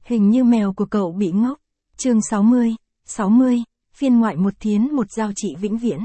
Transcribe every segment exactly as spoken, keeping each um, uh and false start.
Hình như mèo của cậu bị ngốc. Chương sáu mươi, sáu mươi, phiên ngoại một thiến một giao trị vĩnh viễn.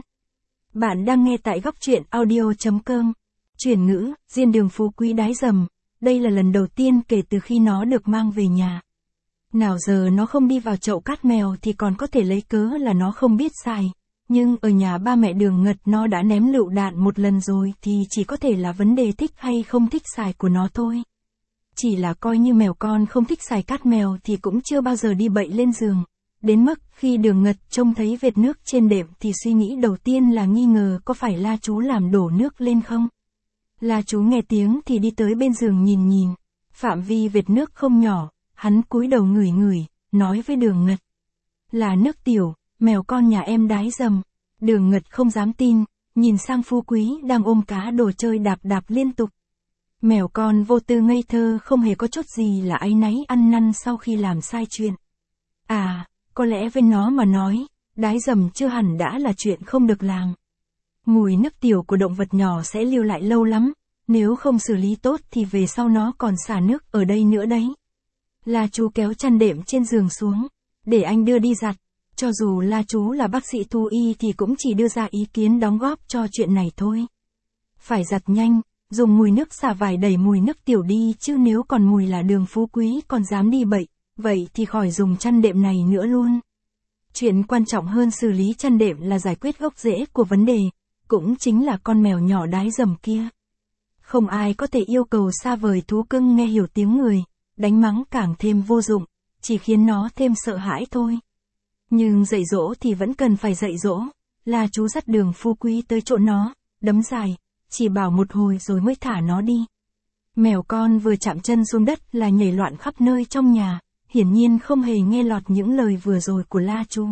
Bạn đang nghe tại góc truyện audio chấm com. Chuyển ngữ, diên đường phú quý đái dầm. Đây là lần đầu tiên kể từ khi nó được mang về nhà. Nào giờ nó không đi vào chậu cát mèo thì còn có thể lấy cớ là nó không biết xài. Nhưng ở nhà ba mẹ Đường Ngật nó đã ném lựu đạn một lần rồi thì chỉ có thể là vấn đề thích hay không thích xài của nó thôi. Chỉ là coi như mèo con không thích xài cát mèo thì cũng chưa bao giờ đi bậy lên giường. Đến mức khi Đường Ngật trông thấy vệt nước trên đệm thì suy nghĩ đầu tiên là nghi ngờ có phải La Chú làm đổ nước lên không. La Chú nghe tiếng thì đi tới bên giường nhìn nhìn. Phạm vi vệt nước không nhỏ, hắn cúi đầu ngửi ngửi, nói với Đường Ngật. Là nước tiểu, mèo con nhà em đái dầm. Đường Ngật không dám tin, nhìn sang Phú Quý đang ôm cá đồ chơi đạp đạp liên tục. Mèo con vô tư ngây thơ không hề có chút gì là áy náy ăn năn sau khi làm sai chuyện. À, có lẽ với nó mà nói, đái dầm chưa hẳn đã là chuyện không được làm. Mùi nước tiểu của động vật nhỏ sẽ lưu lại lâu lắm, nếu không xử lý tốt thì về sau nó còn xả nước ở đây nữa đấy. La Chú kéo chăn đệm trên giường xuống, để anh đưa đi giặt. Cho dù La Chú là bác sĩ thú y thì cũng chỉ đưa ra ý kiến đóng góp cho chuyện này thôi. Phải giặt nhanh, dùng mùi nước xả vải đẩy mùi nước tiểu đi chứ nếu còn mùi là Đường Phú Quý còn dám đi bậy, vậy thì khỏi dùng chăn đệm này nữa luôn. Chuyện quan trọng hơn xử lý chăn đệm là giải quyết gốc rễ của vấn đề, cũng chính là con mèo nhỏ đái dầm kia. Không ai có thể yêu cầu xa vời thú cưng nghe hiểu tiếng người, đánh mắng càng thêm vô dụng, chỉ khiến nó thêm sợ hãi thôi. Nhưng dạy dỗ thì vẫn cần phải dạy dỗ. La Chú dắt Đường Phú Quý tới chỗ nó, đấm dài, chỉ bảo một hồi rồi mới thả nó đi. Mèo con vừa chạm chân xuống đất là nhảy loạn khắp nơi trong nhà, hiển nhiên không hề nghe lọt những lời vừa rồi của La Chú.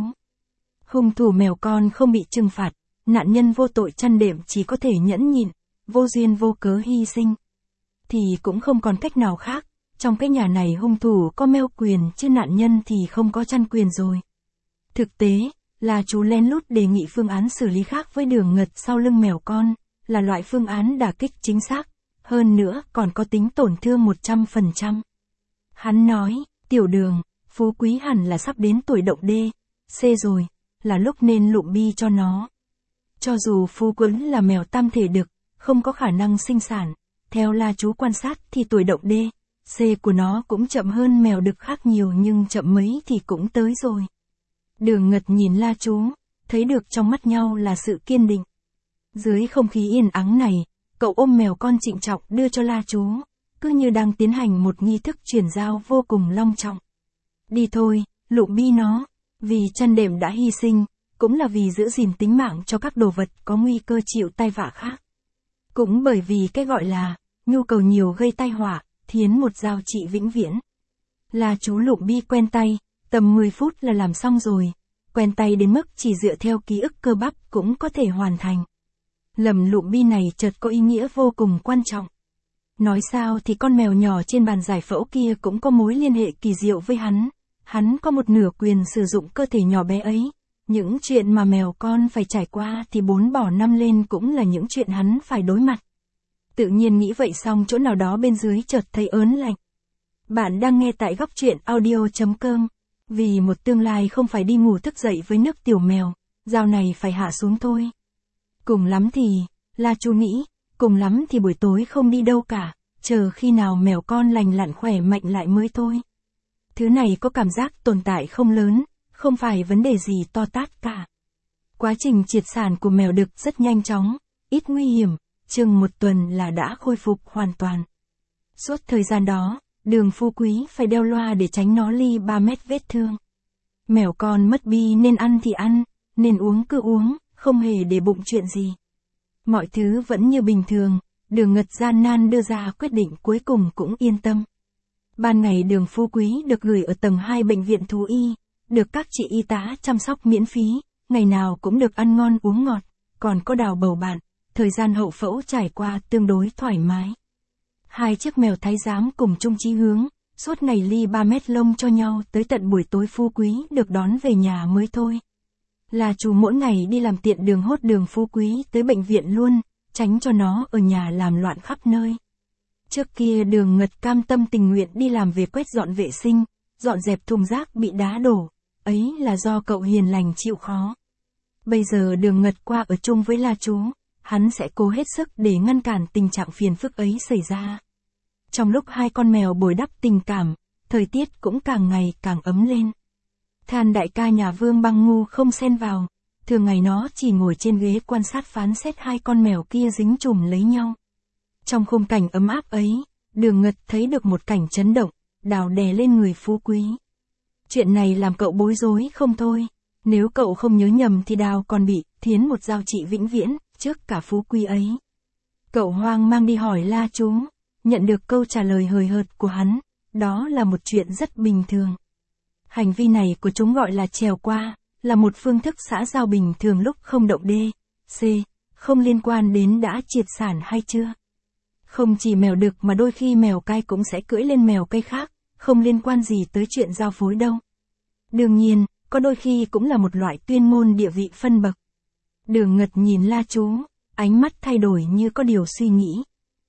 Hung thủ mèo con không bị trừng phạt, nạn nhân vô tội chăn đệm chỉ có thể nhẫn nhịn, vô duyên vô cớ hy sinh. Thì cũng không còn cách nào khác, trong cái nhà này hung thủ có meo quyền chứ nạn nhân thì không có chăn quyền rồi. Thực tế, La Chú lén lút đề nghị phương án xử lý khác với Đường Ngật sau lưng mèo con, là loại phương án đả kích chính xác, hơn nữa còn có tính tổn thương một trăm phần trăm. Hắn nói, tiểu Đường, Phú Quý hẳn là sắp đến tuổi động D, C rồi, là lúc nên lụm bi cho nó. Cho dù Phú Quý là mèo tam thể đực, không có khả năng sinh sản, theo La Chú quan sát thì tuổi động D, C của nó cũng chậm hơn mèo đực khác nhiều nhưng chậm mấy thì cũng tới rồi. Đường Ngật nhìn La Chú, thấy được trong mắt nhau là sự kiên định. Dưới không khí yên ắng này, cậu ôm mèo con trịnh trọng đưa cho La Chú, cứ như đang tiến hành một nghi thức chuyển giao vô cùng long trọng. Đi thôi, lụm bi nó, vì chăn đệm đã hy sinh, cũng là vì giữ gìn tính mạng cho các đồ vật có nguy cơ chịu tai vạ khác. Cũng bởi vì cái gọi là, nhu cầu nhiều gây tai họa, thiến một giao trị vĩnh viễn. La Chú lụm bi quen tay, tầm mười phút là làm xong rồi, quen tay đến mức chỉ dựa theo ký ức cơ bắp cũng có thể hoàn thành. Lầm lụm bi này chợt có ý nghĩa vô cùng quan trọng. Nói sao thì con mèo nhỏ trên bàn giải phẫu kia cũng có mối liên hệ kỳ diệu với hắn, hắn có một nửa quyền sử dụng cơ thể nhỏ bé ấy. Những chuyện mà mèo con phải trải qua thì bốn bỏ năm lên cũng là những chuyện hắn phải đối mặt. Tự nhiên nghĩ vậy xong chỗ nào đó bên dưới chợt thấy ớn lạnh. Bạn đang nghe tại góc truyện audio chấm com. Vì một tương lai không phải đi ngủ thức dậy với nước tiểu mèo, dao này phải hạ xuống thôi. Cùng lắm thì, La Chú nghĩ, cùng lắm thì buổi tối không đi đâu cả, chờ khi nào mèo con lành lặn khỏe mạnh lại mới thôi. Thứ này có cảm giác tồn tại không lớn, không phải vấn đề gì to tát cả. Quá trình triệt sản của mèo đực rất nhanh chóng, ít nguy hiểm, chừng một tuần là đã khôi phục hoàn toàn. Suốt thời gian đó, Đường Phú Quý phải đeo loa để tránh nó ly ba mét vết thương. Mèo con mất bi nên ăn thì ăn, nên uống cứ uống, không hề để bụng chuyện gì. Mọi thứ vẫn như bình thường, Đường Ngật gian nan đưa ra quyết định cuối cùng cũng yên tâm. Ban ngày Đường Phú Quý được gửi ở tầng hai bệnh viện thú y, được các chị y tá chăm sóc miễn phí, ngày nào cũng được ăn ngon uống ngọt, còn có đào bầu bạn, thời gian hậu phẫu trải qua tương đối thoải mái. Hai chiếc mèo thái giám cùng chung chí hướng, suốt ngày ly ba mét lông cho nhau tới tận buổi tối Phú Quý được đón về nhà mới thôi. La Chú mỗi ngày đi làm tiện đường hốt Đường Phú Quý tới bệnh viện luôn, tránh cho nó ở nhà làm loạn khắp nơi. Trước kia Đường Ngật cam tâm tình nguyện đi làm về quét dọn vệ sinh, dọn dẹp thùng rác bị đá đổ, ấy là do cậu hiền lành chịu khó. Bây giờ Đường Ngật qua ở chung với La Chú, hắn sẽ cố hết sức để ngăn cản tình trạng phiền phức ấy xảy ra. Trong lúc hai con mèo bồi đắp tình cảm, thời tiết cũng càng ngày càng ấm lên. Than đại ca nhà Vương Băng Ngu không xen vào, thường ngày nó chỉ ngồi trên ghế quan sát phán xét hai con mèo kia dính chùm lấy nhau. Trong khung cảnh ấm áp ấy, Đường Ngật thấy được một cảnh chấn động, đào đè lên người Phú Quý. Chuyện này làm cậu bối rối không thôi, nếu cậu không nhớ nhầm thì Đào còn bị thiến một giao trị vĩnh viễn, trước cả Phú Quý ấy. Cậu hoang mang đi hỏi La Chú, nhận được câu trả lời hời hợt của hắn, đó là một chuyện rất bình thường. Hành vi này của chúng gọi là trèo qua, là một phương thức xã giao bình thường lúc không động đê, c, không liên quan đến đã triệt sản hay chưa. Không chỉ mèo đực mà đôi khi mèo cai cũng sẽ cưỡi lên mèo cây khác, không liên quan gì tới chuyện giao phối đâu. Đương nhiên, có đôi khi cũng là một loại tuyên ngôn địa vị phân bậc. Đường Ngật nhìn La Chú, ánh mắt thay đổi như có điều suy nghĩ.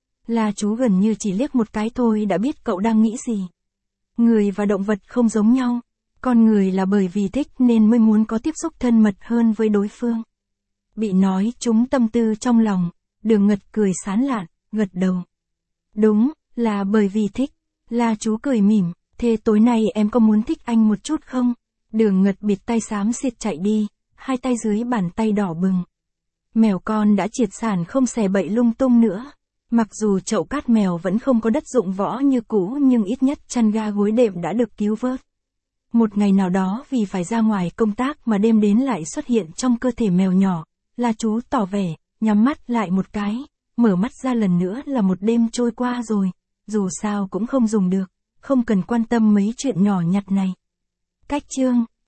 La Chú gần như chỉ liếc một cái thôi đã biết cậu đang nghĩ gì. Người và động vật không giống nhau, con người là bởi vì thích nên mới muốn có tiếp xúc thân mật hơn với đối phương. Bị nói trúng tâm tư trong lòng, Đường Ngật cười sán lạn, gật đầu. Đúng, là bởi vì thích. La Chú cười mỉm, thế tối nay em có muốn thích anh một chút không? Đường Ngật bịt tay xám xịt chạy đi, hai tay dưới bàn tay đỏ bừng. Mèo con đã triệt sản không xè bậy lung tung nữa. Mặc dù chậu cát mèo vẫn không có đất dụng võ như cũ nhưng ít nhất chăn ga gối đệm đã được cứu vớt. Một ngày nào đó vì phải ra ngoài công tác mà đêm đến lại xuất hiện trong cơ thể mèo nhỏ, La Chú tỏ vẻ, nhắm mắt lại một cái, mở mắt ra lần nữa là một đêm trôi qua rồi, dù sao cũng không dùng được, không cần quan tâm mấy chuyện nhỏ nhặt này. Cách chương